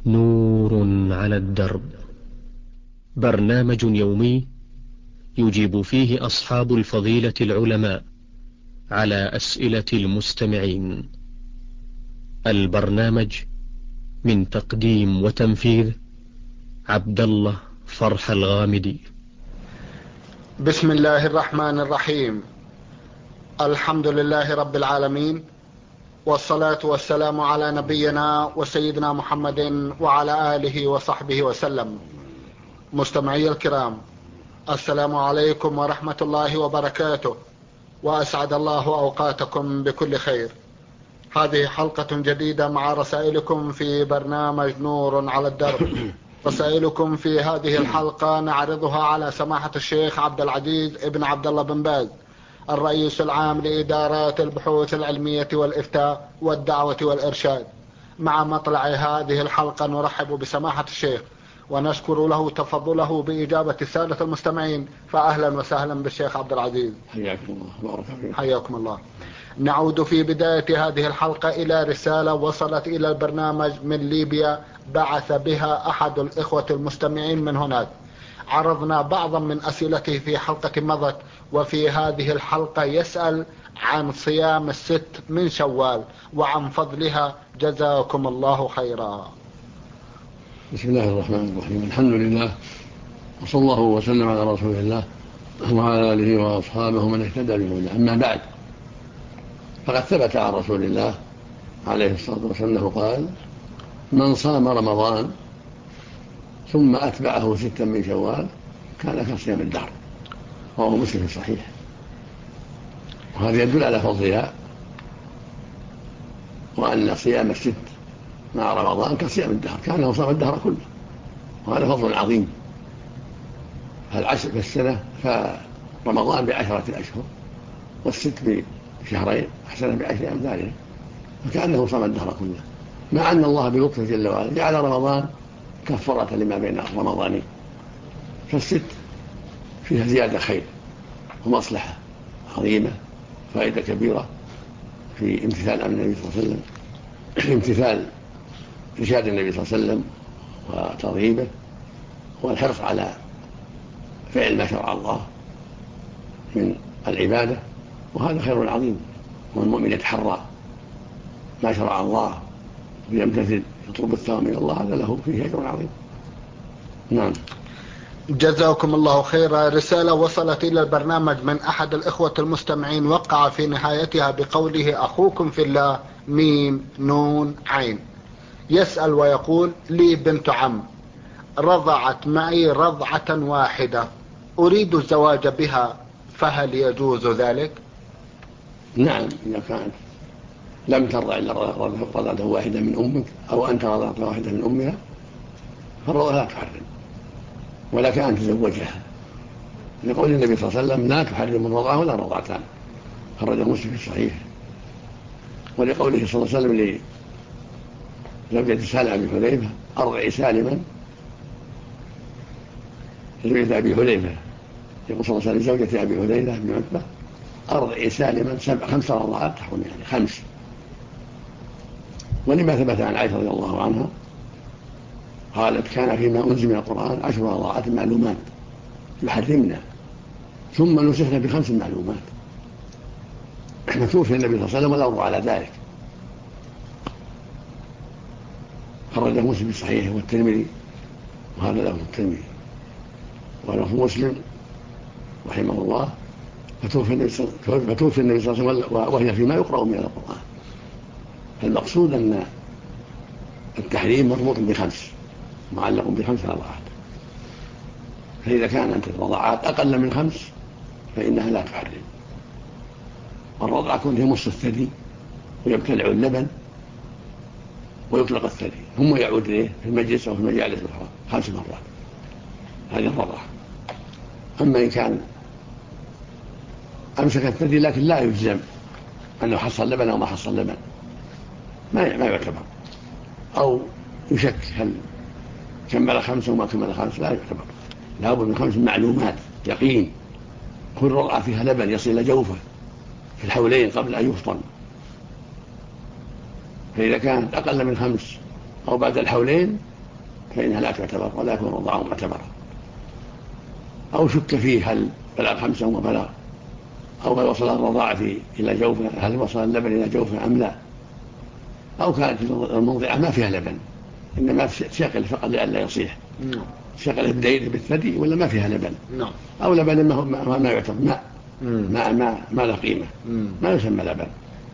نور على الدرب، برنامج يومي يجيب فيه أصحاب الفضيلة العلماء على أسئلة المستمعين. البرنامج من تقديم وتنفيذ عبد الله فرح الغامدي. بسم الله الرحمن الرحيم. الحمد لله رب العالمين، والصلاة والسلام على نبينا وسيدنا محمد وعلى آله وصحبه وسلم. مستمعي الكرام، السلام عليكم ورحمة الله وبركاته، وأسعد الله أوقاتكم بكل خير. هذه حلقة جديدة مع رسائلكم في برنامج نور على الدرب. رسائلكم في هذه الحلقة نعرضها على سماحة الشيخ عبد العزيز ابن عبد الله بن باز، الرئيس العام لإدارات البحوث العلمية والإفتاء والدعوة والإرشاد. مع مطلع هذه الحلقة نرحب بسماحة الشيخ ونشكر له تفضله بإجابة السادة المستمعين، فأهلا وسهلا بالشيخ عبد العزيز. حياكم الله، بارك فيك. حياكم الله. نعود في بداية هذه الحلقة إلى رسالة وصلت إلى البرنامج من ليبيا، بعث بها أحد الإخوة المستمعين من هناك. عرضنا بعضا من أسئلته في حلقة مضت، وفي هذه الحلقة يسأل عن صيام الست من شوال وعن فضلها، جزاكم الله خيرا. بسم الله الرحمن الرحيم، الحمد لله، وصلى الله وسلم على رسول الله وعلى آله وأصحابه من اهتدى بهداه. أما بعد، فقد ثبت عن رسول الله عليه الصلاة والسلام أنه قال: من صام رمضان ثم أتبعه ستا من شوال كان كصيام الدهر. رواه مسلم في الصحيح. وهذا يدل على فضلها، وأن صيام الست مع رمضان كصيام الدهر، كانه صام الدهر كله، وهذا فضل عظيم. فالعشر في السنة، فرمضان ب10 أشهر، والست بشهرين، أحسن ب10 أمثالها، فكأنه صام الدهر كله، مع أن الله بلطفه جل وعلا جعل رمضان كفارة لما بين رمضانين. فالست فيها زيادة خير ومصلحة عظيمة، فائدة كبيرة في امتثال أمر النبي صلى الله عليه وسلم، في امتثال إرشاد النبي صلى الله عليه وسلم وترغيبه، والحرص على فعل ما شرع الله من العبادة، وهذا خير عظيم. والمؤمن يتحرى ما شرع الله ويمتثل، يطلب الثواب من الله، هذا له فيه أجر عظيم. نعم. جزاكم الله خيرا. رسالة وصلت إلى البرنامج من أحد الإخوة المستمعين، وقع في نهايتها بقوله: أخوكم في الله ميم نون عين. يسأل ويقول: لي بنت عم رضعت معي رضعة واحدة، أريد الزواج بها، فهل يجوز ذلك؟ نعم، إذا كانت لم ترضع إلا رضعة واحدة من أمك، أو أنت رضعت واحدة من أمها، فالرضع لا تحرم، ولك أن تزوجها، لقول النبي صلى الله عليه وسلم: لا تحرم الرضعة ولا رضعتان، خرجه مسلم في الصحيح. ولقوله صلى الله عليه وسلم لزوجة سالم أبي حذيفة: أرضعي سالما. زوجة أبي حذيفة، يقول صلى الله عليه وسلم لزوجة أبي حذيفة بن عتبة: أرضعي سالما 5 رضعات، تحرم يعني 5. ولما ثبت عن عائشة رضي الله عنها قالت: كان فيما أنزل من القرآن 10 رضعات معلومات يحرمنا، ثم نسخنا ب5 معلومات. فتوفي النبي صلى الله عليه وسلم والأمر على ذلك. خرجه مسلم في صحيحه والترمذي، وهذا له الترمذي. ولفظ مسلم رحمه الله: فتوفي النبي صلى الله عليه وسلم وهي فيما يقرأ من القرآن. فالمقصود أن التحريم مربوط ب5، معلق ب5 رضعات. فإذا كانت الرضعات أقل من 5 فإنها لا تحرم. والرضعة كون يمص الثدي ويبتلع اللبن ويطلق الثدي، ثم يعود إليه في المجلس أو في المجالس الأخرى 5 مرات، هذه الرضعة. أما إن كان أمسك الثدي لكن لا يجزم أنه حصل لبن أو ما حصل لبن، ما يعتبر، أو يشك هل كمل 5 وما كمل 5، لا يعتبر. لابد من 5 معلومات يقين، كل رضعة فيها لبن يصل إلى جوفه في الحولين قبل أن يفطن. فإذا كانت أقل من 5 أو بعد الحولين فإنها لا تعتبر ولا يكون رضاعه معتبرا. أو شك فيه هل بلغ 5 وبلغ، أو هل وصل الرضاعة إلى جوفه، هل وصل اللبن إلى جوفه أم لا، أو كانت الموضعة ما فيها لبن إنما تشغل فقط لئلا يصيح، شغله بدايته بالثدي ولا ما فيها لبن، أو لبن ما يعتبر ما له قيمة، ما يسمى لبن،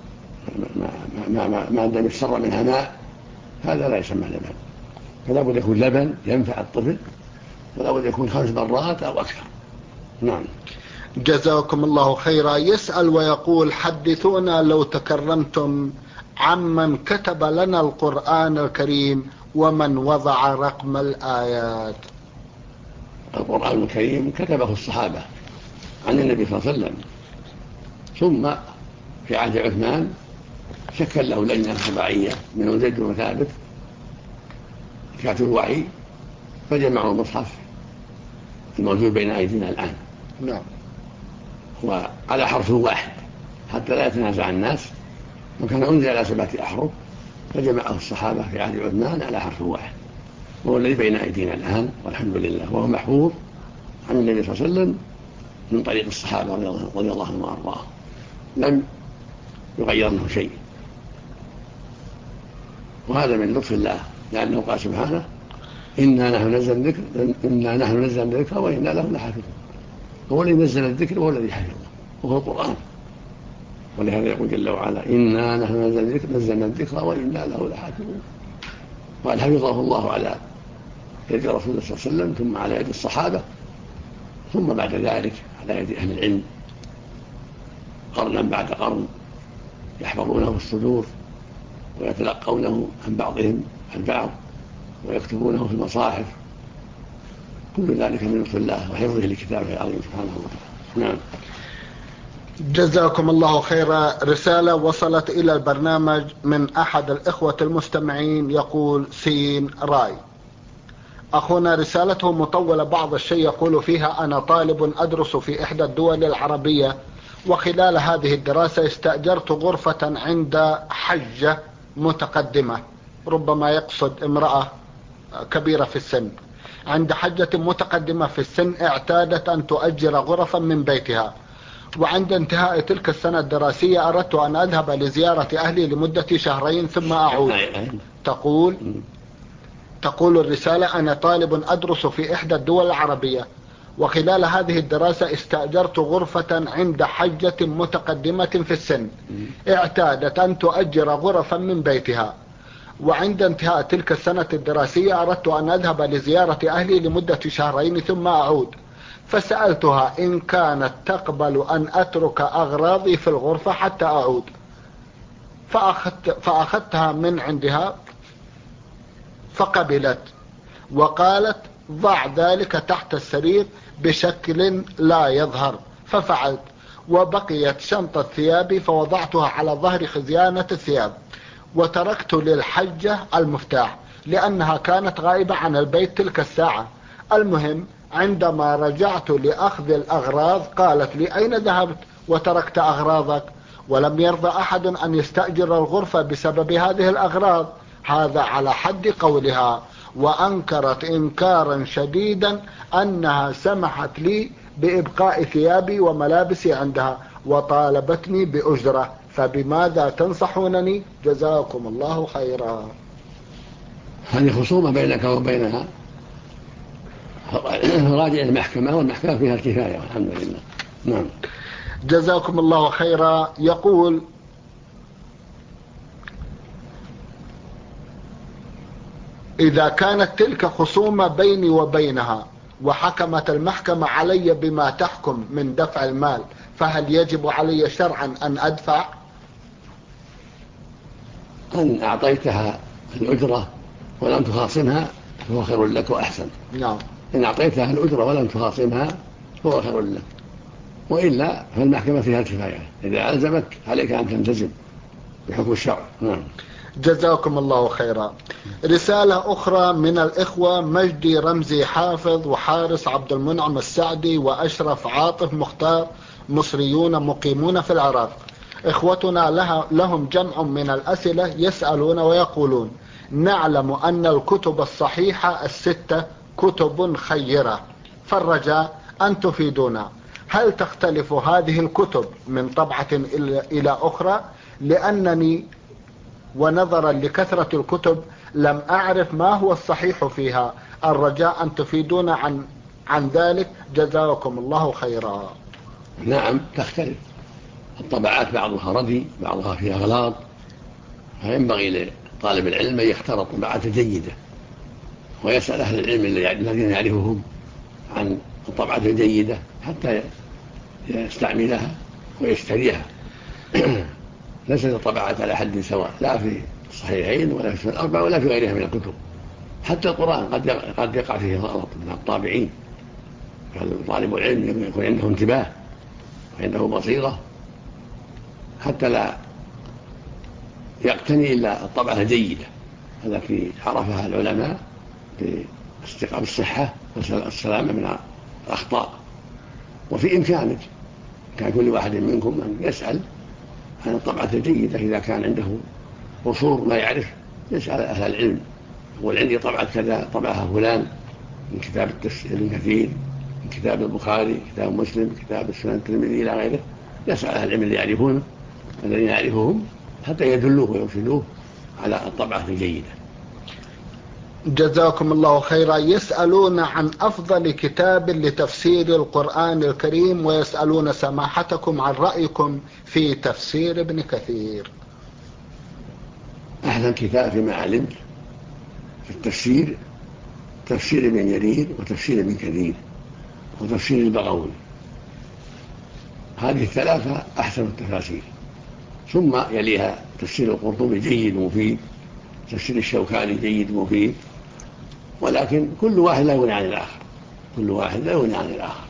ما عندما يتسرى منها ماء هذا لا يسمى لبن. فلا بد يكون لبن ينفع الطفل، ولا بد يكون 5 مرات أو أكثر. نعم. جزاكم الله خيرا. يسأل ويقول: حدثونا لو تكرمتم عمن كتب لنا القرآن الكريم ومن وضع رقم الآيات. القرآن الكريم كتبه الصحابة عن النبي صلى الله عليه وسلم، ثم في عهد عثمان شكل له لجنة تبعية من زيد بن ثابت كاتب الوحي، فجمعوا المصحف الموجود بين أيدينا الآن وعلى حرف واحد حتى لا يتنازع الناس، وكان أنزل على 7 أحرف، فجمعه الصحابة في عهد عثمان على حرف واحد، وهو الذي بين أيدينا الآن والحمد لله، وهو محفوظ عن النبي صلى الله عليه وسلم من طريق الصحابة رضي الله عنهم وأرضاهم، لم يغير منه شيء. وهذا من لطف الله، لأنه قال سبحانه: إنا نحن نزلنا الذكر وإنا له لحافظون. هو الذي نزل الذكر وهو الذي حفظه، وهو القرآن. ولهذا يقول جل وعلا: إنا نحن نزلنا الذكر وإنا له لحافظون. وقال حفظه الله على يد رسول الله صلى الله عليه وسلم، ثم على يد الصحابة، ثم بعد ذلك على يد أهل العلم قرنا بعد قرن، يحفظونه في الصدور ويتلقونه عن بعضهم البعض ويكتبونه في المصاحف. كل ذلك من لطف الله وحفظه لكتابه العظيم سبحانه وتعالى. نعم. جزاكم الله خيرا. رسالة وصلت إلى البرنامج من أحد الإخوة المستمعين يقول: سين راي. أخونا رسالته مطولة بعض الشيء، يقول فيها: أنا طالب أدرس في إحدى الدول العربية، وخلال هذه الدراسة استأجرت غرفة عند حجة متقدمة، ربما يقصد امرأة كبيرة في السن. عند حجة متقدمة في السن اعتادت أن تؤجر غرفا من بيتها، وعند انتهاء تلك السنة الدراسية أردت أن أذهب لزيارة أهلي لمدة 2 شهر ثم أعود. تقول الرسالة: أنا طالب أدرس في إحدى الدول العربية، وخلال هذه الدراسة استأجرت غرفة عند حجة متقدمة في السن اعتادت أن تؤجر غرفا من بيتها، وعند انتهاء تلك السنة الدراسية أردت أن أذهب لزيارة أهلي لمدة 2 شهر ثم أعود، فسألتها إن كانت تقبل أن أترك أغراضي في الغرفة حتى أعود، فأخذتها من عندها فقبلت، وقالت: ضع ذلك تحت السرير بشكل لا يظهر، ففعلت، وبقيت شنطة ثيابي فوضعتها على ظهر خزيانة الثياب، وتركت للحجة المفتاح لأنها كانت غائبة عن البيت تلك الساعة. المهم عندما رجعت لأخذ الأغراض قالت لي: أين ذهبت وتركت أغراضك؟ ولم يرضى أحد أن يستأجر الغرفة بسبب هذه الأغراض، هذا على حد قولها، وأنكرت إنكارا شديدا أنها سمحت لي بإبقاء ثيابي وملابسي عندها، وطالبتني بأجرة، فبماذا تنصحونني؟ جزاكم الله خيرا. هذه خصومة بينك وبينها، راجع المحكمة، والمحكمة فيها الكفاية والحمد لله. نعم. جزاكم الله خيرا. يقول: إذا كانت تلك خصومة بيني وبينها وحكمت المحكمة علي بما تحكم من دفع المال، فهل يجب علي شرعا أن أدفع؟ أن أعطيتها الأجرة ولم تخاصمها فهو خير لك وأحسن. نعم. إن أعطيتها الأجرة ولم تخاصمها فهو خير لك، وإلا فالمحكمة فيها الكفاية، إذا ألزمك عليك أن تلتزم بحكم الشرع. نعم. جزاكم الله خيرا. رسالة أخرى من الإخوة مجدي رمزي حافظ وحارس عبد المنعم السعدي وأشرف عاطف مختار، مصريون مقيمون في العراق. إخوتنا لهم جمع من الأسئلة، يسألون ويقولون: نعلم أن الكتب الصحيحة الستة كتب خيرة، فالرجاء أن تفيدونا، هل تختلف هذه الكتب من طبعة إلى أخرى؟ لأنني ونظرا لكثرة الكتب لم أعرف ما هو الصحيح فيها، الرجاء أن تفيدونا عن ذلك، جزاكم الله خيرا. نعم تختلف الطبعات، بعضها ردي بعضها فيها غلاط، فينبغي لطالب العلم أن يختار الطبعات الجيدة ويسأل أهل العلم الذين يعرفهم عن الطبعات الجيدة حتى يستعملها ويشتريها. ليست الطبعات على حد سواء، لا في الصحيحين ولا في الأربع ولا في غيرها من الكتب. حتى القرآن قد يقع فيه غلط من الطابعين، طالب العلم يكون عنده انتباه وعنده بصيرة حتى لا يقتني إلا الطبعة الجيدة التي عرفها العلماء بالصحة والسلامة من الأخطاء. وفي إمكانك كان كل واحد منكم أن يسأل عن الطبعة الجيدة، إذا كان عنده قصور ما يعرف يسأل أهل العلم، يقول عندي طبعة كذا طبعها فلان من كتاب ابن كثير، من كتاب البخاري، كتاب مسلم، كتاب السنن الترمذي إلى غيره. يسأل أهل العلم اللي يعرفونه الذين يعرفهم حتى يدلوه ويرشدوه على الطبعة الجيدة. جزاكم الله خيرا. يسألون عن أفضل كتاب لتفسير القرآن الكريم، ويسألون سماحتكم عن رأيكم في تفسير ابن كثير. أحسن كتاب فيما علمت في التفسير تفسير ابن جرير وتفسير ابن كثير وتفسير البغوي، هذه الثلاثة أحسن التفاسير. ثم يليها تفسير القرطبي جيد ومفيد، تفسير الشوكاني جيد ومفيد، ولكن كل واحد لا يغني عن الآخر، كل واحد لا يغني عن الآخر.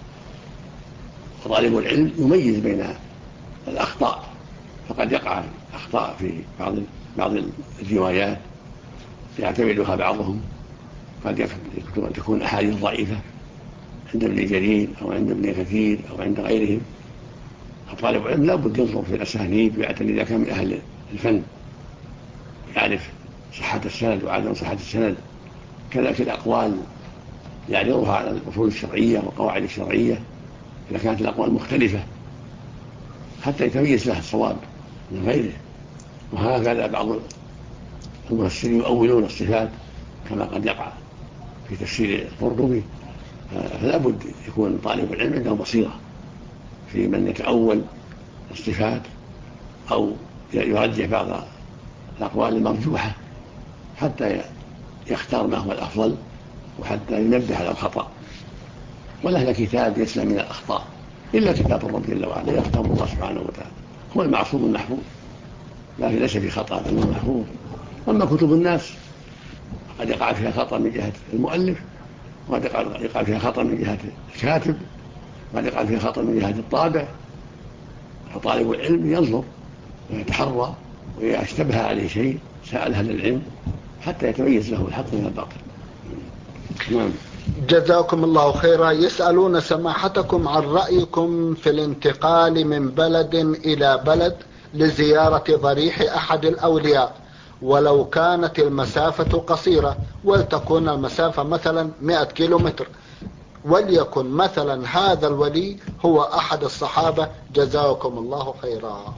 وطالب العلم يميز بين الأخطاء، فقد يقع أخطاء في بعض الروايات يعتمدها بعضهم، قد تكون أحاديث ضعيفة عند ابن جرير أو عند ابن كثير أو عند غيرهم. طالب العلم لا بد ينظر في الأسانيد ويعتني إذا كان من أهل الفن يعرف صحة السند وعدم صحة السند، كذلك الأقوال يعرضها على الأصول الشرعية والقواعد الشرعية إذا كانت الأقوال مختلفة حتى يتميز لها الصواب من غيره. وهكذا بعض المفسرين يؤولون الصفات كما قد يقع في تفسير القرطبي، فلا بد يكون طالب العلم عنده بصيرة في من يتأول الصفات أو يرجح بعض الأقوال المرجوحة حتى يختار ما هو الأفضل وحتى ينبه على الخطأ. وله كتاب يسلم من الأخطاء إلا كتاب الرب جل وعلا يختار الله سبحانه وتعالى، هو المعصوم المحفوظ، لكن ليس في خطأ بل هو محفوظ. أما كتب الناس قد يقع فيها خطأ من جهة المؤلف، وقد يقع فيها خطأ من جهة الكاتب، وقد يقع فيها خطأ من جهة الطابع. فطالب العلم ينظر ويتحرى، وإذا اشتبه عليه شيء سأل أهل العلم حتى يتميز له الحق من الباطل. نعم. جزاكم الله خيرا. يسألون سماحتكم عن رأيكم في الانتقال من بلد إلى بلد لزيارة ضريح أحد الأولياء، ولو كانت المسافة قصيرة، ولتكون المسافة مثلا 100 كيلومتر، وليكن مثلا هذا الولي هو أحد الصحابة، جزاكم الله خيرا.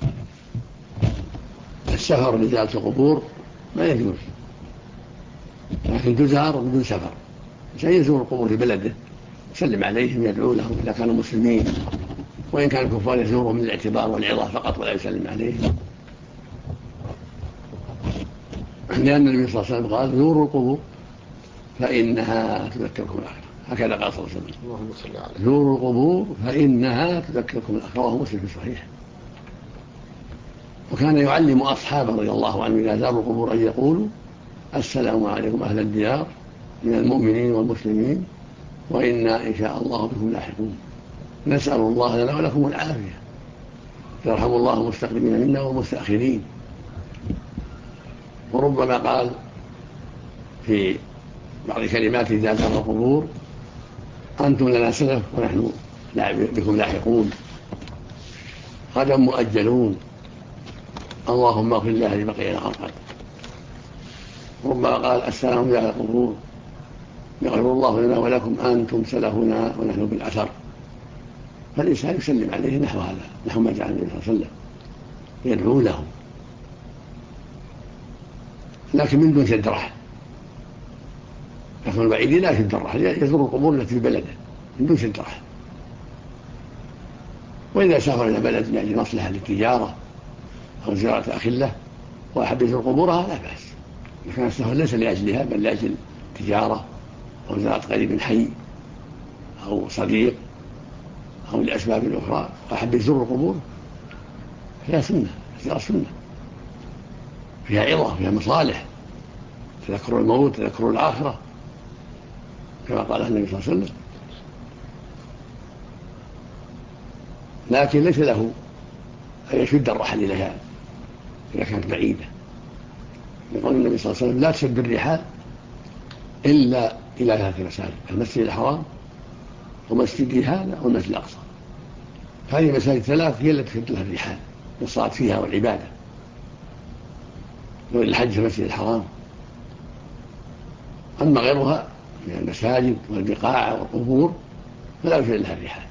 السفر لزيارة القبور ما يجوز، لكن تزار بدون سفر. يزور القبور في بلده يسلم عليهم يدعو لهم إذا كانوا مسلمين، وإن كان الكفار يزورهم من الاعتبار والعظة فقط ولا يسلم عليهم، لأن النبي صلى الله عليه وسلم قال زوروا القبور فإنها تذكركم الآخرة، هكذا قال صلى الله عليه وسلم زوروا القبور فإنها تذكركم الآخرة، رواه مسلم في الصحيح. وكان يعلم أصحابه رضي الله عنه إذا زاروا القبور أن يقولوا السلام عليكم أهل الديار من المؤمنين والمسلمين وإنا إن شاء الله بكم لاحقون، نسأل الله لنا ولكم العافية، يرحم الله المستقدمين منا والمستأخرين. وربما قال في بعض كلمات إذا زار القبور أنتم لنا سلف ونحن بكم لاحقون، غدا مؤجلون، اللهم اغفر الله لبقينا خلقك. ربما قال السلام على القبور يغفر الله لنا ولكم أنتم سلفنا ونحن بالأثر، فالإنسان يسلم عليه نحو هذا، نحو ما جعل النبي صلى الله عليه وسلم يدعو له، لكن من دون شد رحل. لكن البعيد لا يشد الرحل، يزور القبور التي في بلده من دون شد رحل. وإذا سافر إلى بلد لأجل مصلحة للتجارة أو زيارة أخله وأحب يزور قبورها لا بأس، لكن السفر ليس لأجلها بل لأجل تجارة أو زيارة قريب حي أو صديق أو لأسباب أخرى وأحب يزور القبور فيها سنة، زيارة سنة فيها عظة، فيها مصالح، تذكر الموت، تذكر الآخرة كما قال النبي صلى الله عليه وسلم. لكن ليس له أن يشد الرحل إليها إذا كانت بعيدة، يقول النبي صلى الله عليه وسلم لا تشد الرحال إلا إلى 3 مساجد: المسجد الحرام ومسجدي هذا والمسجد الأقصى. هذه المساجد 3 هي التي تشد لها الرحال للصلاة فيها والعبادة. وللحج في المسجد الحرام. أما غيرها من المساجد والبقاع والقبور فلا يشد لها الرحال.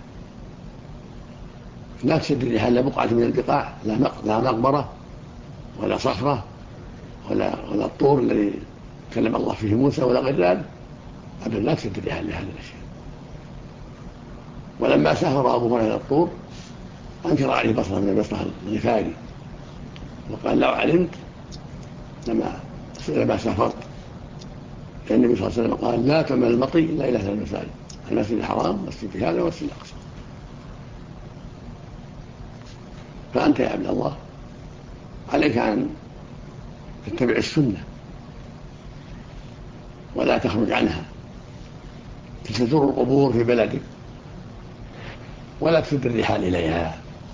لا تشد الرحال لا بقعة من البقاع، لا مقبرة ولا صخرة ولا الطور الذي كلم الله فيه موسى ولا غير ذلك، أبدا لا تشد الرحال لهذه الأشياء. ولما سافر أبو هريرة إلى الطور أنكر عليه بصرة من البصرة الغفاري وقال لو علمت لما سافرت، لأن النبي صلى الله عليه وسلم قال لا تعمل المطي إلا إلى 3 مساجد: المسجد الحرام والمسجد هذا والمسجد الأقصى. فأنت يا عبد الله عليك أن تتبع السنة ولا تخرج عنها، تزور القبور في بلدك ولا تشد الرحال إليها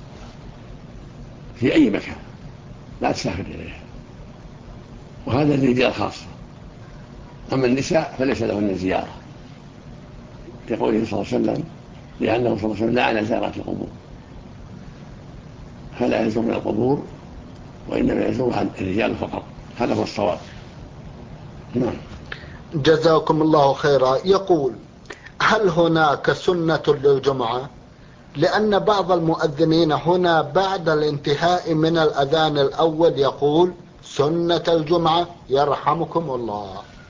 في أي مكان، لا تسافر إليها، وهذا للرجال خاصة. أما النساء فليس لهن زيارة، لقوله صلى الله عليه وسلم لأنه صلى الله عليه وسلم لعن زيارات القبور، فلا يزورن القبور وإنما يزورها الرجال فقط، هذا هو الصواب. نعم. جزاكم الله خيرا. يقول: هل هناك سنة للجمعة؟ لأن بعض المؤذنين هنا بعد الانتهاء من الأذان الأول يقول: سنة الجمعة يرحمكم الله.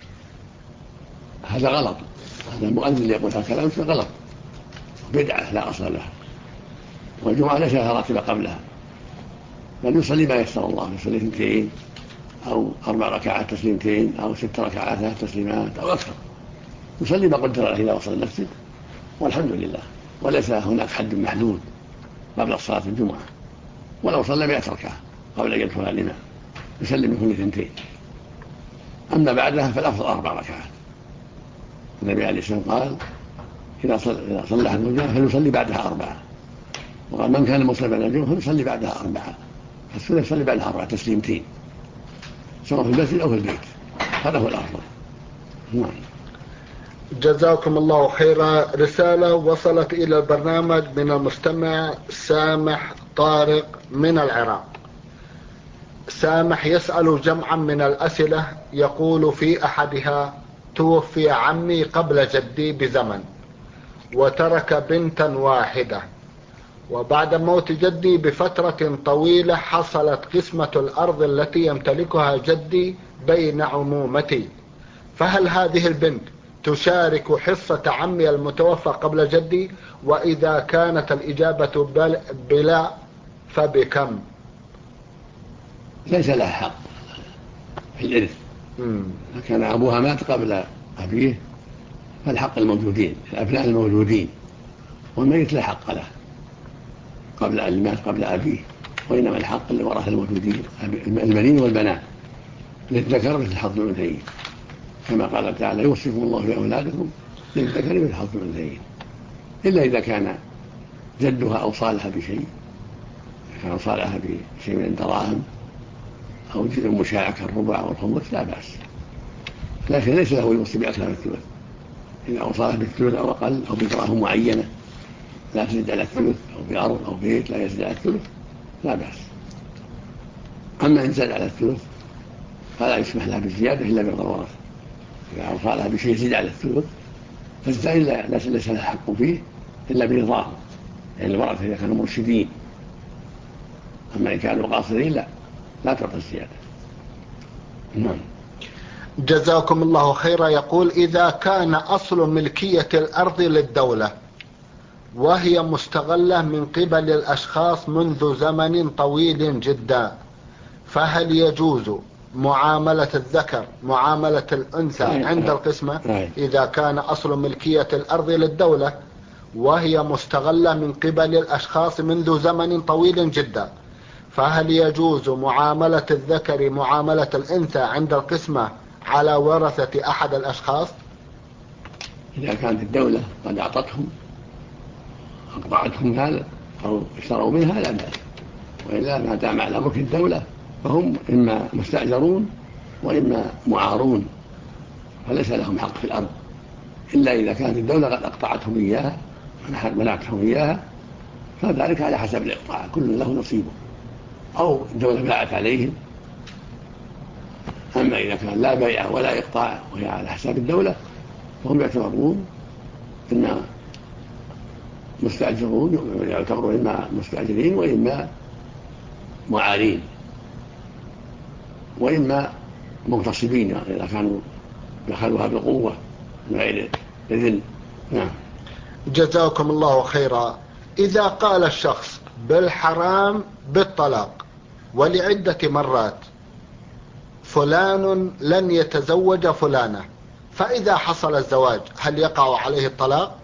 هذا غلط، هذا المؤذن اللي يقول هذا الكلام غلط، بدعة لا أصل لها، والجمعة ليس لها راتبة قبلها، بل يصلي ما يسر الله، يصلي 2 أو 4 ركعات تسليمتين أو 6 ركعات 3 تسليمات أو أكثر، يصلي ما قدر له إذا وصل المسجد والحمد لله، وليس هناك حد محدود قبل صلاة الجمعة. ولو صلى 100 ركعة قبل أن يدخل الإمام يسلم من كل 2. أما بعدها فالأفضل 4 ركعات. النبي عليه الصلاة والسلام قال إذا صلى أحد الجمعة فليصلي بعدها 4، وقال من كان مصلي بعد الجمعة فليصلي بعدها 4، فالسنة يصلي بعدها 4 تسليمتين سواء في المسجد أو في البيت، هذا هو الأفضل. نعم. جزاكم الله خيرا. رسالة وصلت إلى البرنامج من المستمع سامح طارق من العراق. سامح يسأل جمعا من الأسئلة، يقول في أحدها: توفي عمي قبل جدي بزمن وترك بنتا واحدة، وبعد موت جدي بفترة طويلة حصلت قسمة الأرض التي يمتلكها جدي بين عمومتي، فهل هذه البنت تشارك حصة عمي المتوفى قبل جدي؟ وإذا كانت الإجابة بلا فبكم؟ ليس لها حق في الإرث. كان أبوها مات قبل أبيه فالحق الموجودين، الأبناء الموجودين، والميت لا حق له قبل أن مات قبل أبيه، وإنما الحق للورثة الموجودين البنين والبنات للذكر مثل حظ الأنثيين، كما قال تعالى: يوصيكم الله في أولادكم للذكر مثل حظ الأنثيين، إلا إذا كان جدها أوصالها بشيء، كان أوصالها بشيء من الدراهم أو جزء مشاع كالربع أو الخمس لا بأس، لكن ليس له يوصي بأكثر من الثلث. إذا أوصالها بالثلث أو أقل أو بدراهم معينة لا تزيد على الثلث، أو بأرض أو بيت لا يزيد على الثلث لا بأس. أما إن زاد على الثلث فلا يسمح لها بالزيادة إلا بالضرورة. إذا أوصى لها بشيء يزيد على الثلث فالزائد ليس لها حق فيه إلا برضاه، يعني الورثة إذا كانوا مرشدين. أما إن كانوا قاصرين لا تعطى الزيادة. نعم. جزاكم الله خيرا. يقول: إذا كان أصل ملكية الأرض للدولة وهي مستغلة من قبل الأشخاص منذ زمن طويل جدا، فهل يجوز معاملة الذكر معاملة الأنثى عند القسمة؟ إذا كان أصل ملكية الأرض للدولة وهي مستغلة من قبل الأشخاص منذ زمن طويل جدا، فهل يجوز معاملة الذكر معاملة الأنثى عند القسمة على ورثة أحد الأشخاص؟ إذا كانت الدولة قد أعطتهم أقطعتهم هذا أو اشتروا منها لا بأس، وإلا ما دام على ملك الدولة فهم إما مستأجرون وإما معارون، فليس لهم حق في الأرض إلا إذا كانت الدولة قد أقطعتهم إياها منعتهم إياها، فذلك على حسب الإقطاع، كل له نصيبه، أو الدولة باعت عليهم. أما إذا كان لا بيع ولا إقطاع وهي على حساب الدولة فهم يعتبرون إما مستأجرون، يعتبرون إما مستأجرين وإما معارين وإما مغتصبين إذا كانوا دخلوها بالقوة من غير إذن. نعم. جزاكم الله خيرا. إذا قال الشخص بالحرام بالطلاق ولعدة مرات فلان لن يتزوج فلانة، فإذا حصل الزواج هل يقع عليه الطلاق؟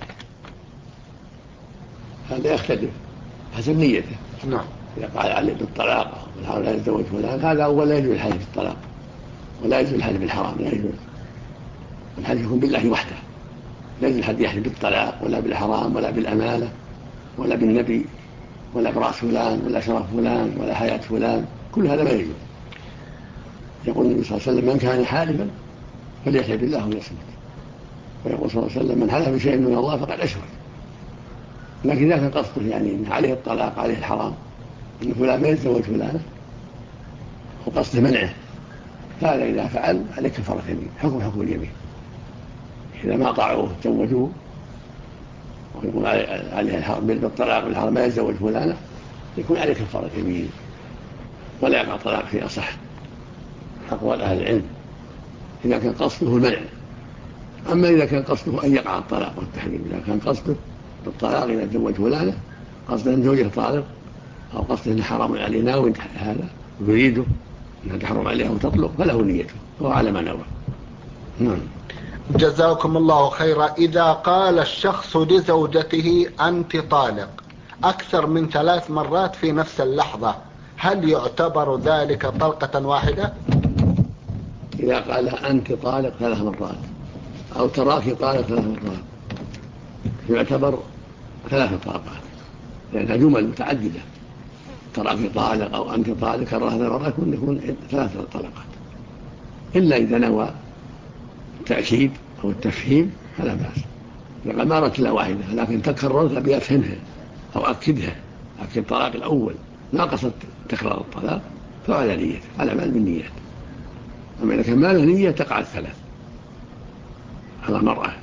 هذا يختلف حسب نيته. نعم. إذا قال عليه بالطلاق والحرام لا يتزوج فلان، هذا أول لا يجوز الحلف بالطلاق ولا يجوز الحلف بالحرام، لا يجوز. الحلف يكون بالله وحده، لا يجوز الحد يحلف بالطلاق ولا بالحرام ولا بالأمانة ولا بالنبي ولا برأس فلان ولا شرف فلان ولا حياة فلان، كل هذا ما يجوز. يقول النبي صلى الله عليه وسلم: من كان حالفا فليحلف بالله ويصمت. ويقول صلى الله عليه وسلم: من حلف بشيء من الله فقد أشرك. لكن إذا كان قصده يعني إن عليه الطلاق عليه الحرام، إن فلان ما يتزوج فلانة وقصده منعه، فهذا إذا فعل عليه كفارة يمين، حكم اليمين. إذا ما طاعوه تزوجوه ويقول عليه الحرام بالطلاق والحرام ما يتزوج فلانة، يكون عليه كفارة يمين ولا يقع طلاق في أصح أقوال أهل العلم إذا كان قصده المنع. أما إذا كان قصده أن يقع الطلاق والتحريم، إذا كان قصده بالطلاق إذا تزوج فلانة قصده أن زوجه طالق، أو قصده أن حرام عليه ناوي هذا يريده أنها تحرم عليه وتطلق، فله نيته وهو على ما نوى. نعم. جزاكم الله خيرا. إذا قال الشخص لزوجته أنت طالق أكثر من 3 مرات في نفس اللحظة، هل يعتبر ذلك طلقة واحدة؟ إذا قال أنت طالق 3 مرات أو تراك طالق 3 مرات يعتبر 3 طلقات، لأنها جمل متعددة. تراك طالق أو أنت طالق كرر 3 مرات يكون 3 طلقات، إلا إذا نوى التأكيد أو التفهيم فلا بأس. لقد ما أردت إلا واحدة لكن تكررت بأفهمها أو أكدها، أكد الطلاق الأول ما قصدت تكرار الطلاق، فعلى نية على مال بالنيات. أما إذا كان ما له نية تقع 3 على مرأة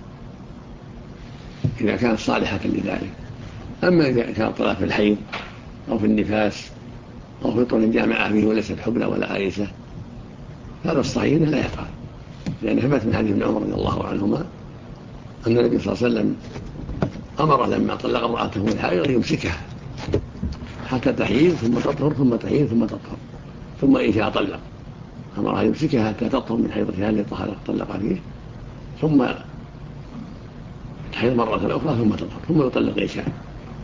إذا كانت صالحة لذلك. أما إذا كان طلاق في الحيض أو في النفاس أو في طول جامعة فيه وليست حبلى ولا آيسة، هذا الصحيح لا يقع، لأن ثبت من حديث ابن عمر رضي الله عنهما أن النبي صلى الله عليه وسلم أمر لما طلق امرأته في الحائض يمسكها حتى تحيض ثم تطهر ثم تحيض ثم تطهر، ثم إن شاء طلق، أمرها يمسكها حتى تطهر من حيضتها التي طلق فيه، ثم تحيض مرة أخرى ثم تطهر ثم يطلق إن شاء.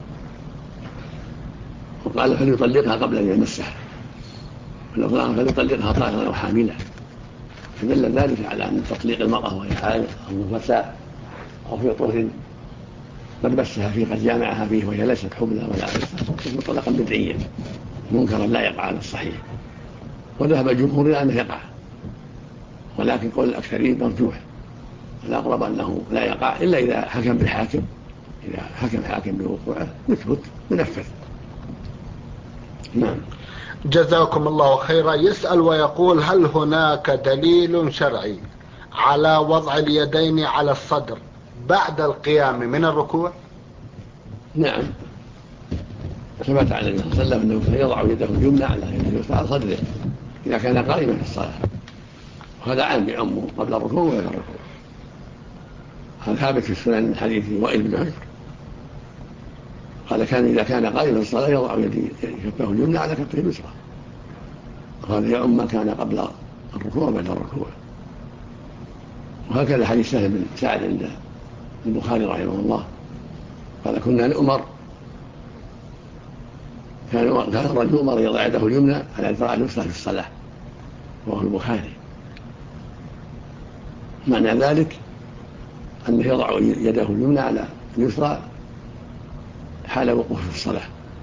وقال فليطلقها قبل أن يمسها، فليطلقها طاهرة أو حاملة. فدل ذلك على أن تطليق المرأة وهي حائض أو نفساء أو في طهر قد مسها فيه قد جامعها فيه وهي ليست حبلى ولا آيسة يكون طلاقا بدعيا منكرا لا يقع على الصحيح. وذهب الجمهور إلى أنه يقع، ولكن قول الأكثرين مرجوح، الأقرب أنه لا يقع إلا إذا حكم بالحاكم، إذا حكم حاكم بوقوعه يثبت ينفذ. نعم. جزاكم الله خيرا. يسأل ويقول: هل هناك دليل شرعي على وضع اليدين على الصدر بعد القيام من الركوع؟ نعم، ثبت عن النبي صلى الله عليه وسلم أنه كان يضع يده اليمنى على يده اليسرى على صدره إذا كان قائما في الصلاة، وهذا عام يعم قبل الركوع وبعد الركوع. هذا ثابت في السنن من حديث وائل بن حجر قال كان إذا كان قائما في الصلاة يضع كفه اليمنى على كفه اليسرى، وهذا يعم ما كان قبل الركوع وبعد الركوع. وهكذا حديث سهل بن سعد عند البخاري رحمه الله قال كنا نؤمر، كان الرجل يؤمر يضع يده اليمنى على الذراع اليسرى في الصلاة، وهو البخاري. معنى ذلك أنه يضع يده اليمنى على اليسرى حال وقوفه في الصلاة،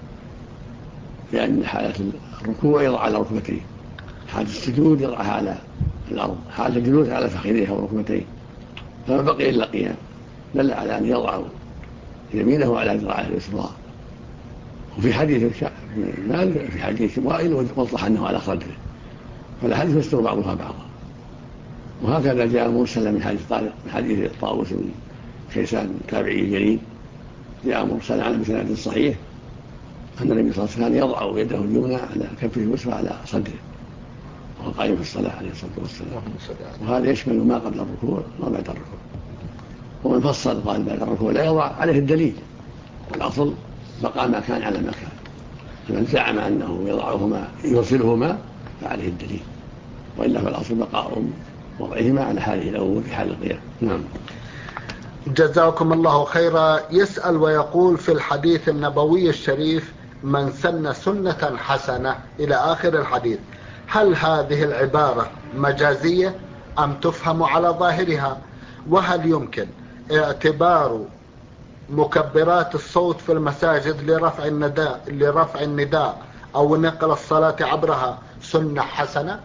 لأن حالة الركوع يضع على ركبتيه، حالة السجود يضعها على الأرض، حالة الجلوس على فخذيه وركبتيه، فما بقي إلا قيام، دل على أن يضع يمينه على ذراعه اليسرى. وفي حديث مالك في حديث وائل وضح أنه على صدره، فالحديث يستر بعضها بعضا. وهكذا جاء مرسلا من حديث طاووس بن كيسان التابعي الجليل، جاء مرسلا عن بسند صحيح أن النبي صلى الله عليه وسلم يضع يده اليمنى على كفه اليسرى على صدره وهو قائم في الصلاة عليه الصلاة والسلام. وهذا يشمل ما قبل الركوع وما بعد الركوع. ومن فصل قال بعد الركوع لا يضع عليه الدليل، والأصل بقى ما كان على ما كان، فمن زعم أنه يضعهما يوصلهما فعليه الدليل، وإلا فالأصل بقاء وضعهما على حاله الأول في حال القيام. نعم. جزاكم الله خيرا. يسأل ويقول: في الحديث النبوي الشريف من سن سنة حسنة إلى آخر الحديث، هل هذه العبارة مجازية أم تفهم على ظاهرها؟ وهل يمكن اعتبار مكبرات الصوت في المساجد لرفع النداء أو نقل الصلاة عبرها سنة حسنة؟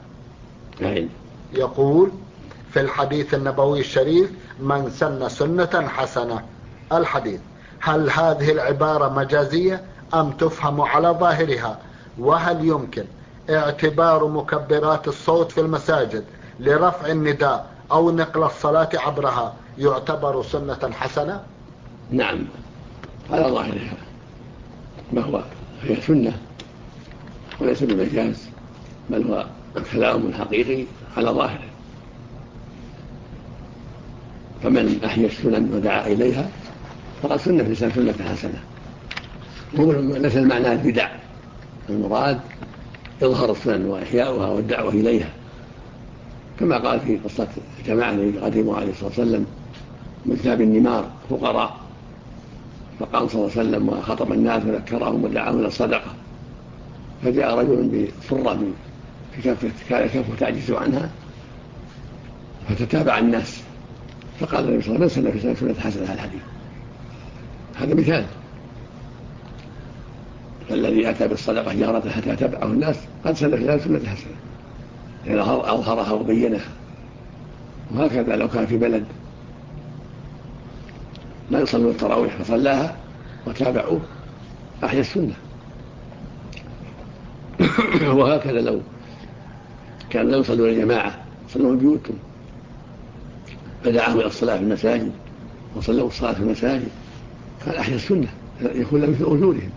يقول: في الحديث النبوي الشريف من سن سنة حسنة الحديث، هل هذه العبارة مجازية أم تفهم على ظاهرها؟ وهل يمكن اعتبار مكبرات الصوت في المساجد لرفع النداء أو نقل الصلاة عبرها يعتبر سنة حسنة؟ نعم، على ظاهرها، هي سنة وليس بمجاز، بل هو كلام حقيقي على ظاهره. فمن أحيا السنن ودعا إليها فقد سن في الإسلام سنة حسنة. ليس المعنى البدع، المراد إظهار السنن وإحياؤها والدعوة إليها، كما قال في قصة الجماعة الذي قدموا عليه الصلاة والسلام من كتاب النمار فقراء، فقام صلى الله عليه وسلم وخطب الناس وذكرهم ودعاهم إلى الصدقة، فجاء رجل بصرة في كفه كان كفه تعجز عنها، فتتابع الناس، فقال النبي صلى الله عليه وسلم: من سن في سنة حسنة هذا الحديث. هذا مثال، فالذي أتى بالصدقة جارة حتى تبعه الناس قد سن في سنة حسنة، يعني أظهرها وبينها. وهكذا لو كان في بلد ما يصلون التراويح فصلاها وتابعوه أحيا السنة. وهكذا لو كان لا يصلون الجماعة صلوا بيوتهم فدعاهم إلى الصلاة في المساجد وصلوا الصلاة في المساجد كان أحيا السنة، يكون مثل أجورهم،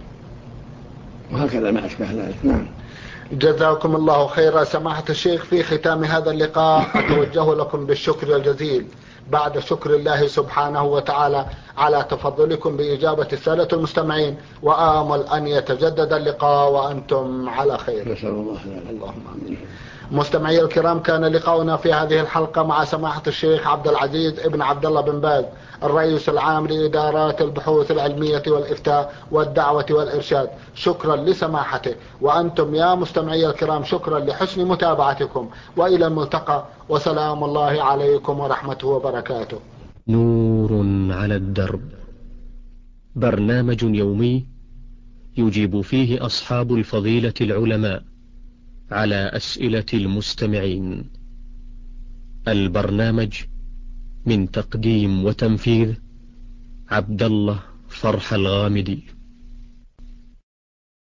وهكذا ما أشبه ذلك. نعم. جزاكم الله خيرا. سماحة الشيخ، في ختام هذا اللقاء أتوجه لكم بالشكر الجزيل بعد شكر الله سبحانه وتعالى على تفضلكم بإجابة السادة المستمعين، وآمل أن يتجدد اللقاء وأنتم على خير. نسأل الله. اللهم آمين. مستمعي الكرام، كان لقاؤنا في هذه الحلقة مع سماحة الشيخ عبد العزيز ابن عبد الله بن باز، الرئيس العام لإدارات البحوث العلمية والإفتاء والدعوة والإرشاد. شكرا لسماحته، وأنتم يا مستمعي الكرام شكرا لحسن متابعتكم، وإلى الملتقى، وسلام الله عليكم ورحمته وبركاته. نور على الدرب، برنامج يومي يجيب فيه أصحاب الفضيلة العلماء على أسئلة المستمعين. البرنامج من تقديم وتنفيذ عبد الله فرح الغامدي.